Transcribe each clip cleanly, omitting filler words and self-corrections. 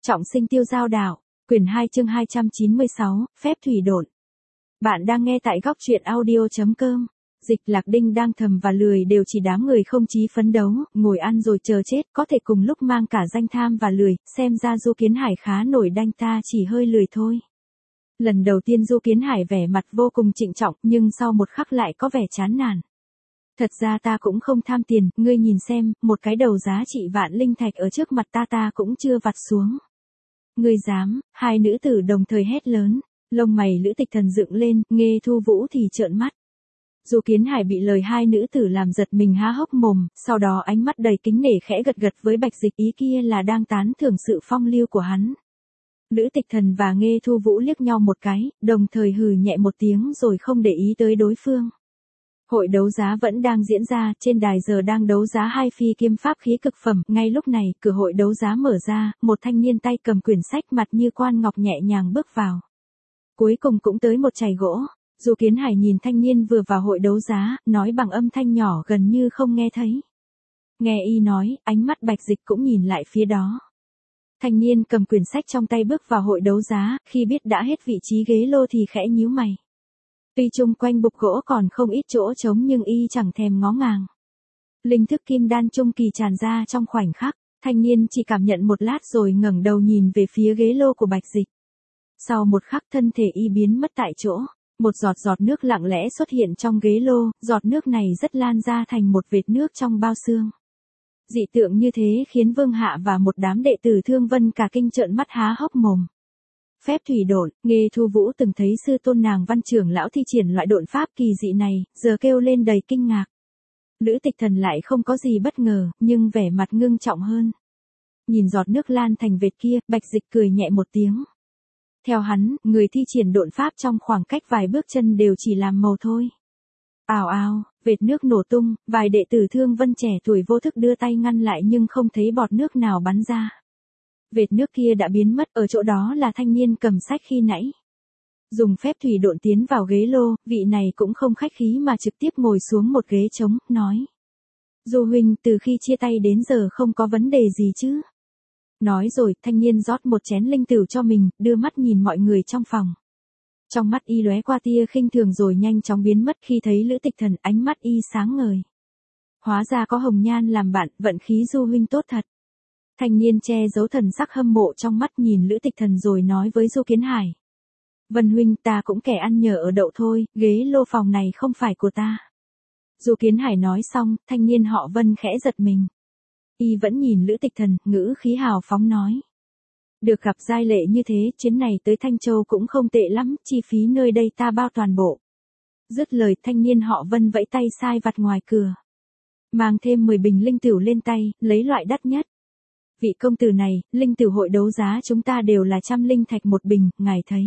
Trọng sinh tiêu giao đạo, quyển 2 chương 296, phép thủy độn. Bạn đang nghe tại góc truyện audio.com. Dịch Lạc Đinh đang thầm và lười đều chỉ đám người không chí phấn đấu, ngồi ăn rồi chờ chết, có thể cùng lúc mang cả danh tham và lười, xem ra Du Kiến Hải khá nổi đanh, ta chỉ hơi lười thôi. Lần đầu tiên Du Kiến Hải vẻ mặt vô cùng trịnh trọng, nhưng sau một khắc lại có vẻ chán nản. Thật ra ta cũng không tham tiền, ngươi nhìn xem, một cái đầu giá trị vạn linh thạch ở trước mặt ta cũng chưa vặt xuống. Ngươi dám, hai nữ tử đồng thời hét lớn, lông mày Lữ Tịch Thần dựng lên, Nghê Thu Vũ thì trợn mắt. Du Kiến Hải bị lời hai nữ tử làm giật mình há hốc mồm, sau đó ánh mắt đầy kính nể khẽ gật gật với Bạch Dịch, ý kia là đang tán thưởng sự phong lưu của hắn. Lữ Tịch Thần và Nghê Thu Vũ liếc nhau một cái, đồng thời hừ nhẹ một tiếng rồi không để ý tới đối phương. Hội đấu giá vẫn đang diễn ra, trên đài giờ đang đấu giá hai phi kiếm pháp khí cực phẩm, ngay lúc này, cửa hội đấu giá mở ra, một thanh niên tay cầm quyển sách mặt như quan ngọc nhẹ nhàng bước vào. Cuối cùng cũng tới một chày gỗ, Du Kiến Hải nhìn thanh niên vừa vào hội đấu giá, nói bằng âm thanh nhỏ gần như không nghe thấy. Nghe y nói, ánh mắt Bạch Dịch cũng nhìn lại phía đó. Thanh niên cầm quyển sách trong tay bước vào hội đấu giá, khi biết đã hết vị trí ghế lô thì khẽ nhíu mày. Tuy chung quanh bục gỗ còn không ít chỗ trống nhưng y chẳng thèm ngó ngàng. Linh thức kim đan trung kỳ tràn ra trong khoảnh khắc, thanh niên chỉ cảm nhận một lát rồi ngẩng đầu nhìn về phía ghế lô của Bạch Dịch. Sau một khắc thân thể y biến mất tại chỗ, một giọt giọt nước lặng lẽ xuất hiện trong ghế lô, giọt nước này rất lan ra thành một vệt nước trong bao xương. Dị tượng như thế khiến Vương Hạ và một đám đệ tử Thương Vân cả kinh trợn mắt há hốc mồm. Phép thủy độn, Nghê Thu Vũ từng thấy sư tôn nàng Văn trưởng lão thi triển loại độn pháp kỳ dị này, giờ kêu lên đầy kinh ngạc. Lữ Tịch Thần lại không có gì bất ngờ, nhưng vẻ mặt ngưng trọng hơn. Nhìn giọt nước lan thành vệt kia, Bạch Dịch cười nhẹ một tiếng. Theo hắn, người thi triển độn pháp trong khoảng cách vài bước chân đều chỉ làm màu thôi. Ào ào, vệt nước nổ tung, vài đệ tử Thương Vân trẻ tuổi vô thức đưa tay ngăn lại nhưng không thấy bọt nước nào bắn ra. Vệt nước kia đã biến mất, ở chỗ đó là thanh niên cầm sách khi nãy. Dùng phép thủy độn tiến vào ghế lô, vị này cũng không khách khí mà trực tiếp ngồi xuống một ghế trống, nói. Du huynh, từ khi chia tay đến giờ không có vấn đề gì chứ? Nói rồi, thanh niên rót một chén linh tửu cho mình, đưa mắt nhìn mọi người trong phòng. Trong mắt y lóe qua tia khinh thường rồi nhanh chóng biến mất khi thấy Lữ Tịch Thần, ánh mắt y sáng ngời. Hóa ra có Hồng Nhan làm bạn, vận khí Du huynh tốt thật. Thanh niên che giấu thần sắc hâm mộ trong mắt nhìn Lữ Tịch Thần rồi nói với Du Kiến Hải. Vân huynh, ta cũng kẻ ăn nhờ ở đậu thôi, ghế lô phòng này không phải của ta. Du Kiến Hải nói xong, thanh niên họ Vân khẽ giật mình. Y vẫn nhìn Lữ Tịch Thần, ngữ khí hào phóng nói. Được gặp giai lệ như thế, chuyến này tới Thanh Châu cũng không tệ lắm, chi phí nơi đây ta bao toàn bộ. Dứt lời, thanh niên họ Vân vẫy tay sai vặt ngoài cửa. Mang thêm 10 bình linh tửu lên tay, lấy loại đắt nhất. Vị công tử này, linh tửu hội đấu giá chúng ta đều là 100 linh thạch một bình, ngài thấy.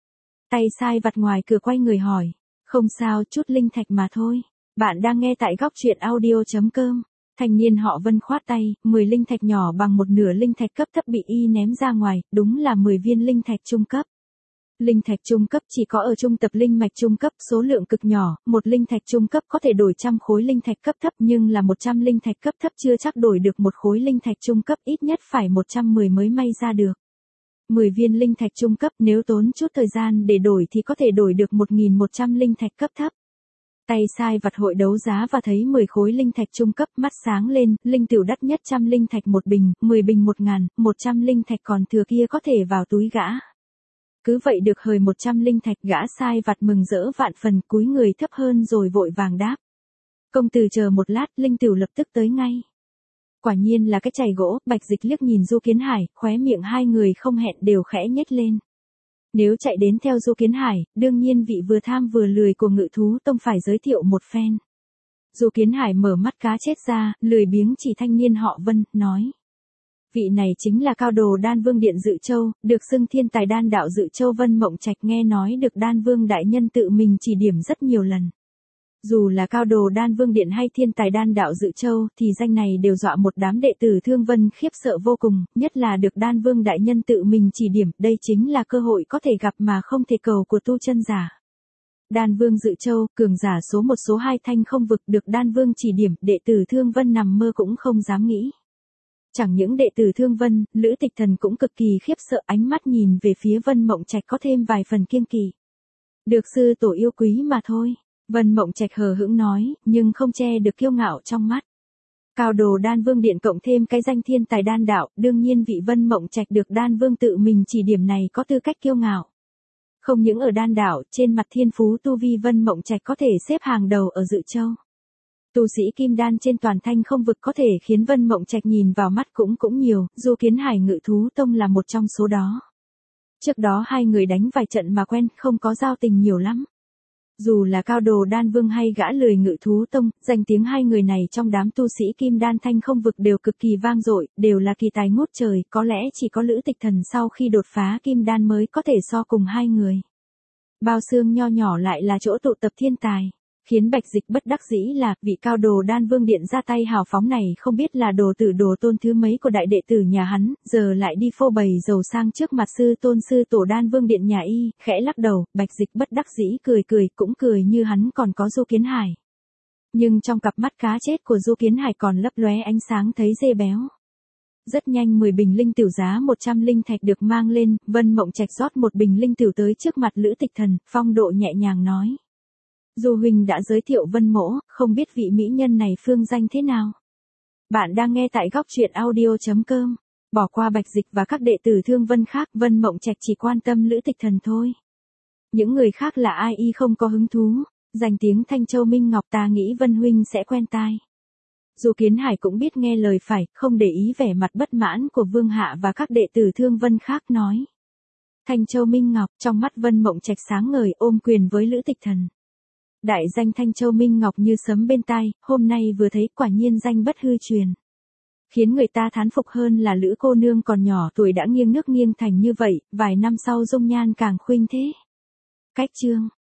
Tay sai vặt ngoài cửa quay người hỏi. Không sao, chút linh thạch mà thôi. Bạn đang nghe tại góc truyện audio.com. Thanh niên họ Vân khoát tay, 10 linh thạch nhỏ bằng một nửa linh thạch cấp thấp bị y ném ra ngoài, đúng là 10 viên linh thạch trung cấp. Linh thạch trung cấp chỉ có ở trung tập linh mạch trung cấp, số lượng cực nhỏ, một linh thạch trung cấp có thể đổi 100 khối linh thạch cấp thấp nhưng là 100 linh thạch cấp thấp chưa chắc đổi được một khối linh thạch trung cấp, ít nhất phải 110 mới may ra được. 10 viên linh thạch trung cấp nếu tốn chút thời gian để đổi thì có thể đổi được 1.100 linh thạch cấp thấp. Tay sai vặt hội đấu giá và thấy 10 khối linh thạch trung cấp, mắt sáng lên, linh tửu đắt nhất 100 linh thạch một bình, 10 bình 1.000, 100 linh thạch còn thừa kia có thể vào túi gã. Cứ vậy được hời 100 linh thạch, gã sai vặt mừng rỡ vạn phần, cúi người thấp hơn rồi vội vàng đáp. Công tử chờ một lát, linh tửu lập tức tới ngay. Quả nhiên là cái chày gỗ, Bạch Dịch liếc nhìn Du Kiến Hải, khóe miệng hai người không hẹn đều khẽ nhếch lên. Nếu chạy đến theo Du Kiến Hải, đương nhiên vị vừa tham vừa lười của Ngự Thú Tông phải giới thiệu một phen. Du Kiến Hải mở mắt cá chết ra, lười biếng chỉ thanh niên họ Vân, nói. Vị này chính là cao đồ Đan Vương Điện Dự Châu, được xưng thiên tài đan đạo Dự Châu Vân Mộng Trạch, nghe nói được Đan Vương đại nhân tự mình chỉ điểm rất nhiều lần. Dù là cao đồ Đan Vương Điện hay thiên tài đan đạo Dự Châu thì danh này đều dọa một đám đệ tử Thương Vân khiếp sợ vô cùng, nhất là được Đan Vương đại nhân tự mình chỉ điểm, đây chính là cơ hội có thể gặp mà không thể cầu của tu chân giả. Đan Vương Dự Châu, cường giả số 1 số 2 Thanh Không vực, được Đan Vương chỉ điểm, đệ tử Thương Vân nằm mơ cũng không dám nghĩ. Chẳng những đệ tử Thương Vân, Lữ Tịch Thần cũng cực kỳ khiếp sợ, ánh mắt nhìn về phía Vân Mộng Trạch có thêm vài phần kiêng kỵ. Được sư tổ yêu quý mà thôi, Vân Mộng Trạch hờ hững nói, nhưng không che được kiêu ngạo trong mắt. Cao đồ Đan Vương Điện cộng thêm cái danh thiên tài đan đạo, đương nhiên vị Vân Mộng Trạch được Đan Vương tự mình chỉ điểm này có tư cách kiêu ngạo. Không những ở đan đạo, trên mặt thiên phú tu vi Vân Mộng Trạch có thể xếp hàng đầu ở Dự Châu. Tu sĩ kim đan trên toàn Thanh Không vực có thể khiến Vân Mộng Trạch nhìn vào mắt cũng nhiều, Du Kiến Hải Ngự Thú Tông là một trong số đó. Trước đó hai người đánh vài trận mà quen, không có giao tình nhiều lắm. Dù là Cao đồ Đan Vương hay gã lười Ngự Thú Tông, danh tiếng hai người này trong đám tu sĩ kim đan Thanh Không vực đều cực kỳ vang dội, đều là kỳ tài ngút trời, có lẽ chỉ có Lữ Tịch Thần sau khi đột phá kim đan mới có thể so cùng hai người. Bao xương nho nhỏ lại là chỗ tụ tập thiên tài. Khiến Bạch Dịch bất đắc dĩ là, vị Cao đồ Đan Vương Điện ra tay hào phóng này không biết là đồ tử đồ tôn thứ mấy của đại đệ tử nhà hắn, giờ lại đi phô bày giàu sang trước mặt sư tôn sư tổ Đan Vương Điện nhà y, khẽ lắc đầu, Bạch Dịch bất đắc dĩ cười cũng cười như hắn còn có Du Kiến Hải. Nhưng trong cặp mắt cá chết của Du Kiến Hải còn lấp lóe ánh sáng thấy dê béo. Rất nhanh 10 bình linh tửu giá 100 linh thạch được mang lên, Vân Mộng Trạch rót một bình linh tửu tới trước mặt Lữ Tịch Thần, phong độ nhẹ nhàng nói. Du huynh đã giới thiệu Vân mỗ, không biết vị mỹ nhân này phương danh thế nào. Bạn đang nghe tại góc truyện audio.com. Bỏ qua Bạch Dịch và các đệ tử Thương Vân khác, Vân Mộng Trạch chỉ quan tâm Lữ Tịch Thần thôi. Những người khác là ai y không có hứng thú, danh tiếng Thanh Châu Minh Ngọc ta nghĩ Vân huynh sẽ quen tai. Du Kiến Hải cũng biết nghe lời phải, không để ý vẻ mặt bất mãn của Vương Hạ và các đệ tử Thương Vân khác nói. Thanh Châu Minh Ngọc, trong mắt Vân Mộng Trạch sáng ngời, ôm quyền với Lữ Tịch Thần. Đại danh Thanh Châu Minh Ngọc như sấm bên tai, hôm nay vừa thấy quả nhiên danh bất hư truyền. Khiến người ta thán phục hơn là Lữ cô nương còn nhỏ tuổi đã nghiêng nước nghiêng thành như vậy, vài năm sau dung nhan càng khuynh thế. Cách chương